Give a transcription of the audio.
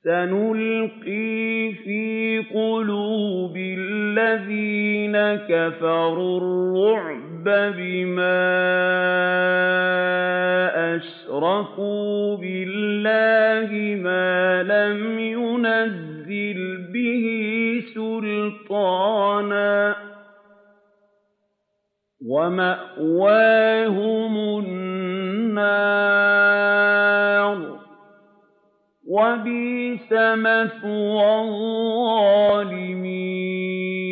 سَنُلْقِي فِي قُلُوبِ الَّذِينَ كَفَرُوا الرُّعْبَ بِمَا أَشْرَكُوا بِاللَّهِ مَا لَمْ يُنَزِّلْ بِهِ سُلْطَانًا ۖ وَمَأْوَاهُمُ النَّارُ ۖ وَبِئْسَ مَثْوَى الظَّالِمِينَ